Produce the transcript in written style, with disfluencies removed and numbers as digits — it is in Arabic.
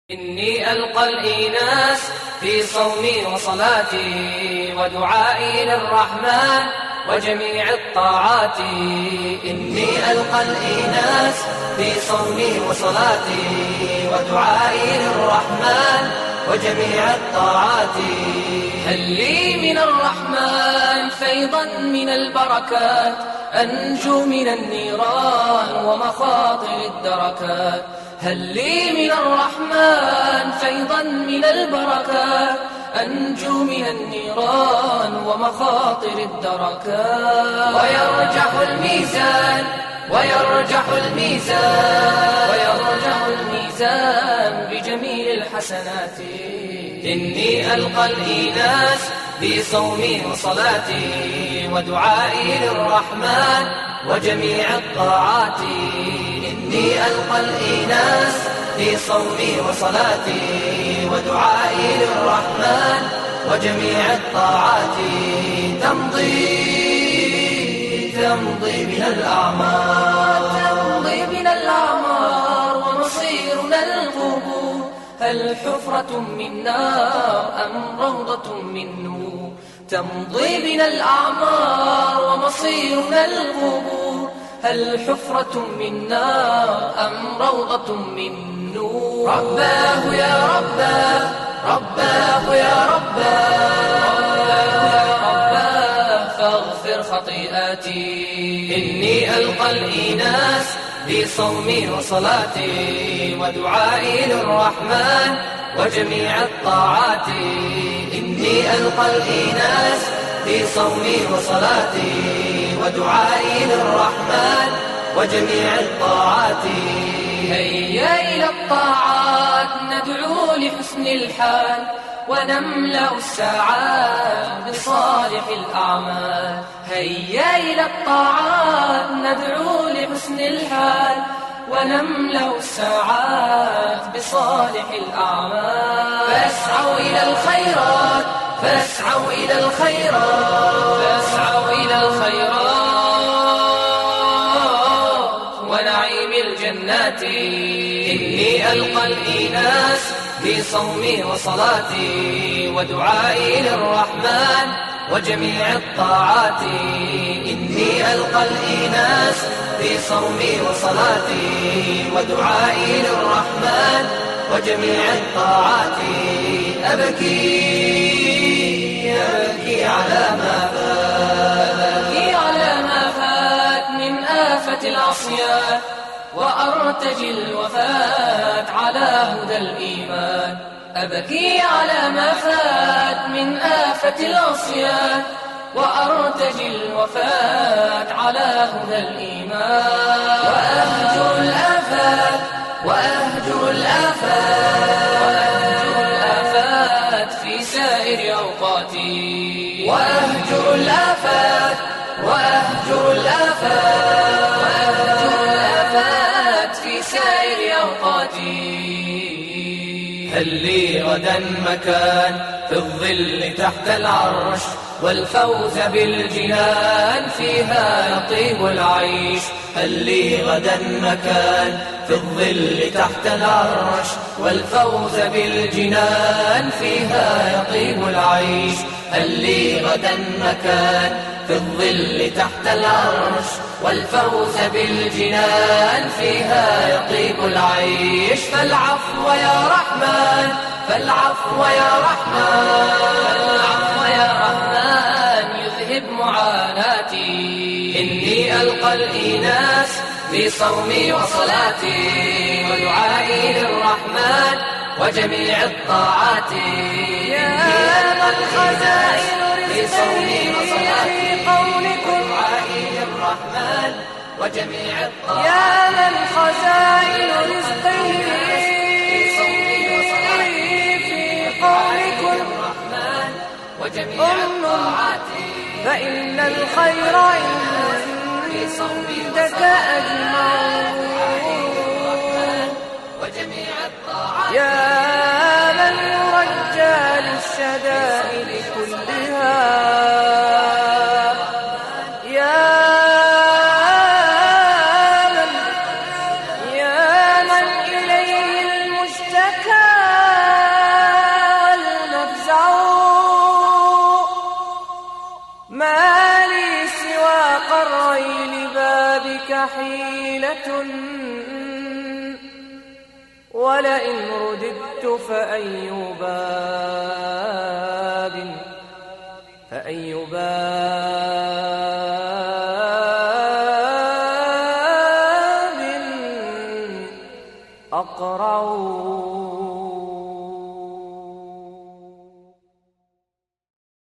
إني ألقى الإيناس في صومي وصلاتي ودعائي للرحمن وجميع الطاعات. إني ألقى الإيناس في صومي وصلاتي ودعائي للرحمن وجميع الطاعات. هل لي من الرحمن فيضا من البركات أنجو من النيران ومخاطر الدركات. هل لي من الرحمن فيضا من البركات أنجو من النيران ومخاطر الدركات. ويرجح الميزان ويرجح الميزان ويرجح الميزان بجميع الحسنات. إني ألقى الإيناس في صومي وصلاتي ودعائي للرحمن وجميع الطاعات. إني ألقى الإيناس في صومي وصلاتي ودعائي للرحمن وجميع الطاعات. تمضي بنا الأعمار ومصيرنا القبور. هل حفرة من نار أم روضة من نور؟ تمضي بنا الأعمار ومصيرنا القبور. هل حفرة من نار أم روضة من نور؟ رباه يا رباه رباه يا رباه فاغفر خطيئاتي. إني ألقى الإيناس في صومي وصلاتي ودعائي للرحمن وجميع الطاعات. إني ألقى الإيناس في صومي وصلاتي ودعائي للرحمن وجميع الطاعات. هيا إلى الطاعات ندعو لحسن الحال ونملأ الساعات بصالح الأعمال. هيا إلى الطاعات ندعو لحسن الحال ونملأ الساعات بصالح الأعمال. فاسعوا إلى الخيرات فاسعوا إلى الخيرات فاسعوا إلى الخيرات ونعيم الجنات. إني ألقى الإيناس في صومي وصلاتي ودعائي للرحمن وجميع الطاعات. إني ألقى الإيناس في صومي وصلاتي ودعائي للرحمن وجميع الطاعات. أبكي على ما فات من آفة العصيان وأرتجي الوفاة على هدى الإيمان. أبكي على ما فات من آفة العصيان وأرتجي الوفاة على هدى الإيمان. وأهجر الآفات وأهجر الآفات في سائر أوقاتي. وأهجر الآفات وأهجر الآفات في سائر أوقاتي. هل لي غدا مكان في الظل تحت العرش والفوز بالجنان فيها يطيب العيش. هل لي غدا مكان في الظل تحت العرش والفوز بالجنان فيها يطيب العيش. هل لي غدا مكان في الظل تحت العرش والفوز بالجنان فيها يطيب العيش. فالعفو يا رحمن فالعفو يا رحمن يذهب معاناتي. إني ألقى الإيناس في صومي وصلاتي ودعائي للرحمن وجميع الطاعات. يا من خزائن رزقه في قولكم ودعائي للرحمن وجميع الطاعات. يا من خزائن رزقه في قولكم وجميع الطاعات. فإن الخير عندك أجمع. يا من يرجى للشدائد كلها. يا من إليه المشتكى حيلة ولئن رددت فأي باب أقرع